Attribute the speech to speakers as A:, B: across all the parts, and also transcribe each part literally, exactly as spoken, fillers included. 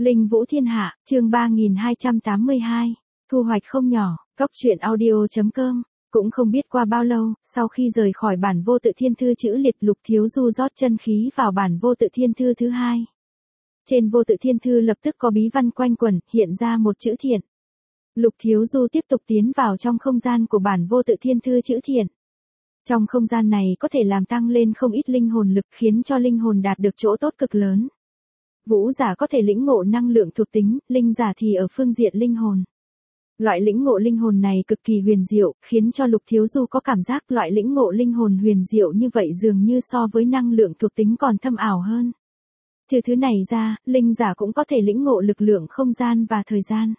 A: Linh Vũ Thiên Hạ, chương ba nghìn hai trăm tám mươi hai, thu hoạch không nhỏ, cóc truyện audio.com. Cũng không biết qua bao lâu, sau khi rời khỏi bản vô tự thiên thư chữ liệt, Lục Thiếu Du rót chân khí vào bản vô tự thiên thư thứ hai. Trên vô tự thiên thư lập tức có bí văn quanh quẩn, hiện ra một chữ thiện. Lục Thiếu Du tiếp tục tiến vào trong không gian của bản vô tự thiên thư chữ thiện. Trong không gian này có thể làm tăng lên không ít linh hồn lực, khiến cho linh hồn đạt được chỗ tốt cực lớn. Vũ giả có thể lĩnh ngộ năng lượng thuộc tính, linh giả thì ở phương diện linh hồn. Loại lĩnh ngộ linh hồn này cực kỳ huyền diệu, khiến cho Lục Thiếu Du có cảm giác loại lĩnh ngộ linh hồn huyền diệu như vậy dường như so với năng lượng thuộc tính còn thâm ảo hơn. Trừ thứ này ra, linh giả cũng có thể lĩnh ngộ lực lượng không gian và thời gian.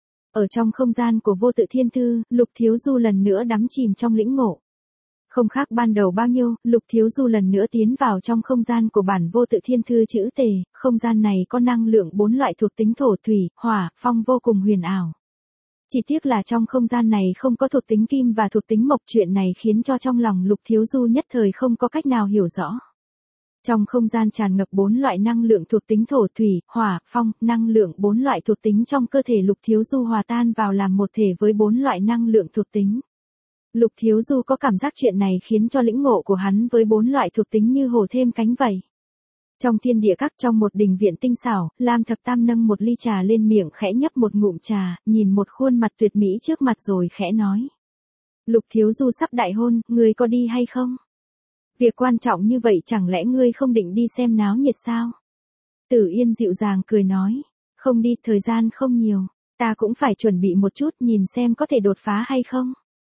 A: Ở trong không gian của vô tự thiên thư, Lục Thiếu Du lần nữa đắm chìm trong lĩnh ngộ. Không khác ban đầu bao nhiêu, Lục Thiếu Du lần nữa tiến vào trong không gian của bản vô tự thiên thư chữ tề, không gian này có năng lượng bốn loại thuộc tính thổ thủy, hỏa, phong vô cùng huyền ảo. Chỉ tiếc là trong không gian này không có thuộc tính kim và thuộc tính mộc, chuyện này khiến cho trong lòng Lục Thiếu Du nhất thời không có cách nào hiểu rõ. Trong không gian tràn ngập bốn loại năng lượng thuộc tính thổ thủy, hỏa, phong, năng lượng bốn loại thuộc tính trong cơ thể Lục Thiếu Du hòa tan vào làm một thể với bốn loại năng lượng thuộc tính. Lục Thiếu Du có cảm giác chuyện này khiến cho lĩnh ngộ của hắn với bốn loại thuộc tính như hổ thêm cánh vậy. Trong thiên địa các, trong một đình viện tinh xảo, Lam Thập Tam nâng một ly trà lên miệng khẽ nhấp một ngụm trà, nhìn một khuôn mặt tuyệt mỹ trước mặt rồi khẽ nói. Lục Thiếu Du sắp đại hôn, ngươi có đi hay không? Việc quan trọng như vậy chẳng lẽ ngươi không định đi xem náo nhiệt sao? Tử Yên dịu dàng cười nói. Không đi, thời gian không nhiều, ta cũng phải chuẩn bị một chút nhìn xem có thể đột phá hay không.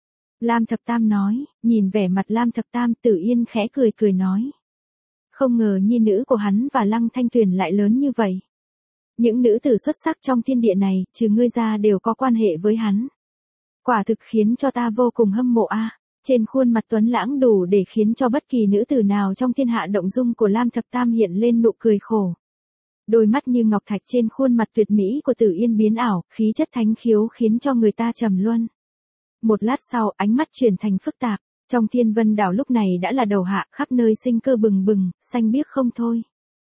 A: Lam Thập Tam nói, nhìn vẻ mặt Lam Thập Tam, Tử Yên khẽ cười cười nói. Không ngờ nhi nữ của hắn và Lăng Thanh Tuyền lại lớn như vậy. Những nữ tử xuất sắc trong thiên địa này, trừ ngươi ra đều có quan hệ với hắn. Quả thực khiến cho ta vô cùng hâm mộ a. Trên khuôn mặt tuấn lãng đủ để khiến cho bất kỳ nữ tử nào trong thiên hạ động dung của Lam Thập Tam hiện lên nụ cười khổ. Đôi mắt như ngọc thạch trên khuôn mặt tuyệt mỹ của Tử Yên biến ảo, khí chất thánh khiếu khiến cho người ta trầm luân. Một lát sau, ánh mắt chuyển thành phức tạp, trong Thiên Vân đảo lúc này đã là đầu hạ, khắp nơi sinh cơ bừng bừng, xanh biếc không thôi.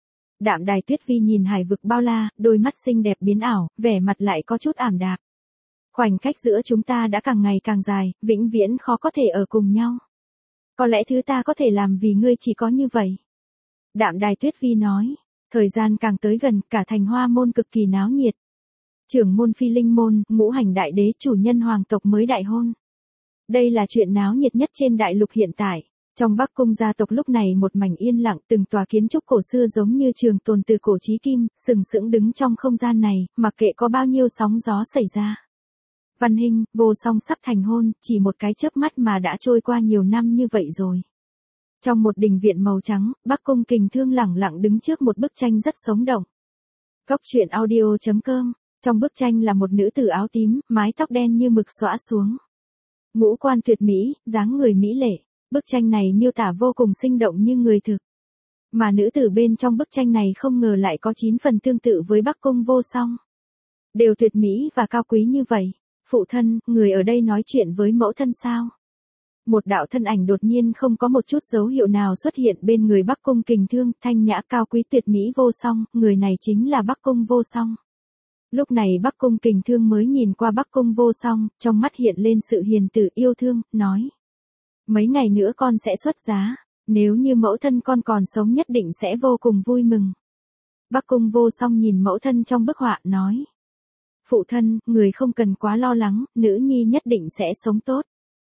A: Đạm Đài Tuyết Vi nhìn hải vực bao la, đôi mắt xinh đẹp biến ảo, vẻ mặt lại có chút ảm đạm. Khoảnh cách giữa chúng ta đã càng ngày càng dài, vĩnh viễn khó có thể ở cùng nhau. Có lẽ thứ ta có thể làm vì ngươi chỉ có như vậy. Đạm Đài Tuyết Vi nói, thời gian càng tới gần, cả thành Hoa môn cực kỳ náo nhiệt. Trưởng môn Phi Linh môn, ngũ hành đại đế, chủ nhân hoàng tộc mới đại hôn. Đây là chuyện náo nhiệt nhất trên đại lục hiện tại. Trong Bắc cung gia tộc lúc này một mảnh yên lặng, từng tòa kiến trúc cổ xưa giống như trường tồn từ cổ chí kim, sừng sững đứng trong không gian này, mặc kệ có bao nhiêu sóng gió xảy ra. Văn Hinh, Vô Song sắp thành hôn, chỉ một cái chớp mắt mà đã trôi qua nhiều năm như vậy rồi. Trong một đình viện màu trắng, Bắc cung Kình Thương lẳng lặng đứng trước một bức tranh rất sống động. Cóc truyện audio.com. Trong bức tranh là một nữ tử áo tím, mái tóc đen như mực xõa xuống. Ngũ quan tuyệt mỹ, dáng người mỹ lệ. Bức tranh này miêu tả vô cùng sinh động như người thực. Mà nữ tử bên trong bức tranh này không ngờ lại có chín phần tương tự với Bắc cung Vô Song. Đều tuyệt mỹ và cao quý như vậy. Phụ thân, người ở đây nói chuyện với mẫu thân sao? Một đạo thân ảnh đột nhiên không có một chút dấu hiệu nào xuất hiện bên người Bắc cung Kình Thương, thanh nhã cao quý tuyệt mỹ Vô Song, người này chính là Bắc cung Vô Song. Lúc này Bắc cung Kình Thương mới nhìn qua Bắc cung Vô Song, trong mắt hiện lên sự hiền từ yêu thương, nói. Mấy ngày nữa con sẽ xuất giá, nếu như mẫu thân con còn sống nhất định sẽ vô cùng vui mừng. Bắc cung Vô Song nhìn mẫu thân trong bức họa, nói. Phụ thân, người không cần quá lo lắng, nữ nhi nhất định sẽ sống tốt.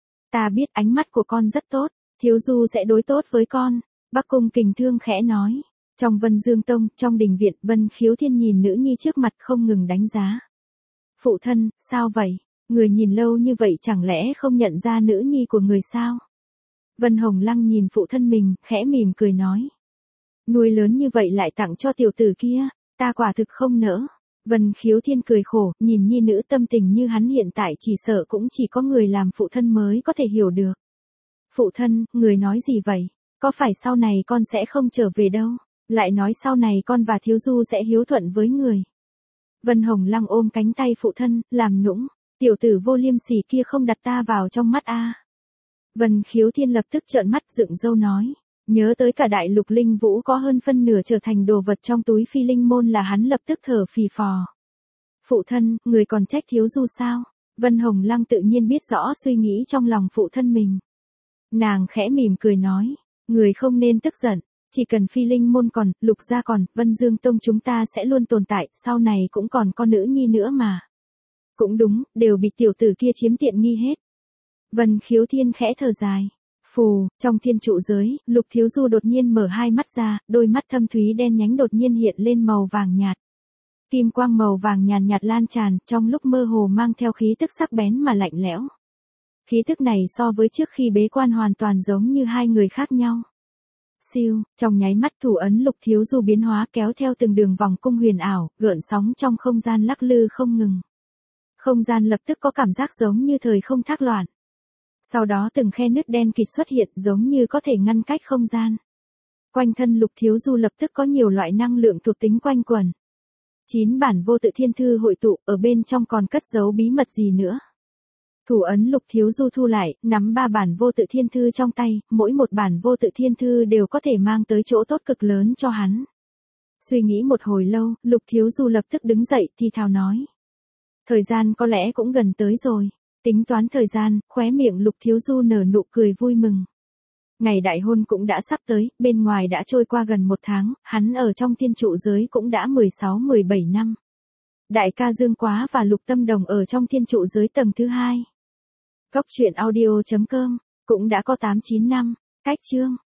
A: Ta biết ánh mắt của con rất tốt, Thiếu Du sẽ đối tốt với con. Bắc cung Kình Thương khẽ nói. Trong Vân Dương Tông, trong đình viện, Vân Khiếu Thiên nhìn nữ nhi trước mặt không ngừng đánh giá. Phụ thân, sao vậy? Người nhìn lâu như vậy chẳng lẽ không nhận ra nữ nhi của người sao? Vân Hồng Lăng nhìn phụ thân mình, khẽ mỉm cười nói. Nuôi lớn như vậy lại tặng cho tiểu tử kia, ta quả thực không nỡ. Vân Khiếu Thiên cười khổ, nhìn nhi nữ tâm tình như hắn hiện tại chỉ sợ cũng chỉ có người làm phụ thân mới có thể hiểu được. Phụ thân, người nói gì vậy? Có phải sau này con sẽ không trở về đâu? Lại nói sau này con và Thiếu Du sẽ hiếu thuận với người. Vân Hồng Lăng ôm cánh tay phụ thân, làm nũng. Tiểu tử vô liêm sỉ kia không đặt ta vào trong mắt a. Vân Khiếu Thiên lập tức trợn mắt dựng râu nói. Nhớ tới cả đại lục linh vũ có hơn phân nửa trở thành đồ vật trong túi phi linh môn là hắn lập tức thở phì phò. Phụ thân, người còn trách thiếu du sao? Vân Hồng Lăng tự nhiên biết rõ suy nghĩ trong lòng phụ thân mình. Nàng khẽ mỉm cười nói, người không nên tức giận, chỉ cần phi linh môn còn, lục gia còn, Vân Dương Tông chúng ta sẽ luôn tồn tại, sau này cũng còn con nữ nhi nữa mà. Cũng đúng, đều bị tiểu tử kia chiếm tiện nghi hết. Vân Khiếu Thiên khẽ thở dài. Phù, trong thiên trụ giới, Lục Thiếu Du đột nhiên mở hai mắt ra, đôi mắt thâm thúy đen nhánh đột nhiên hiện lên màu vàng nhạt. Kim quang màu vàng nhàn nhạt, nhạt lan tràn, trong lúc mơ hồ mang theo khí tức sắc bén mà lạnh lẽo. Khí tức này so với trước khi bế quan hoàn toàn giống như hai người khác nhau. Siêu, trong nháy mắt thủ ấn Lục Thiếu Du biến hóa kéo theo từng đường vòng cung huyền ảo, gợn sóng trong không gian lắc lư không ngừng. Không gian lập tức có cảm giác giống như thời không thác loạn. Sau đó từng khe nứt đen kịt xuất hiện giống như có thể ngăn cách không gian. Quanh thân Lục Thiếu Du lập tức có nhiều loại năng lượng thuộc tính quanh quẩn. Chín bản vô tự thiên thư hội tụ, ở bên trong còn cất giấu bí mật gì nữa. Thủ ấn Lục Thiếu Du thu lại, nắm ba bản vô tự thiên thư trong tay, mỗi một bản vô tự thiên thư đều có thể mang tới chỗ tốt cực lớn cho hắn. Suy nghĩ một hồi lâu, Lục Thiếu Du lập tức đứng dậy thì thào nói. Thời gian có lẽ cũng gần tới rồi. Tính toán thời gian, khóe miệng Lục Thiếu Du nở nụ cười vui mừng. Ngày đại hôn cũng đã sắp tới, bên ngoài đã trôi qua gần một tháng, hắn ở trong thiên trụ giới cũng đã mười sáu mười bảy năm. Đại ca Dương Quá và Lục Tâm Đồng ở trong thiên trụ giới tầng thứ hai. Cốc truyện audio chấm com cũng đã có tám chín năm, cách chương.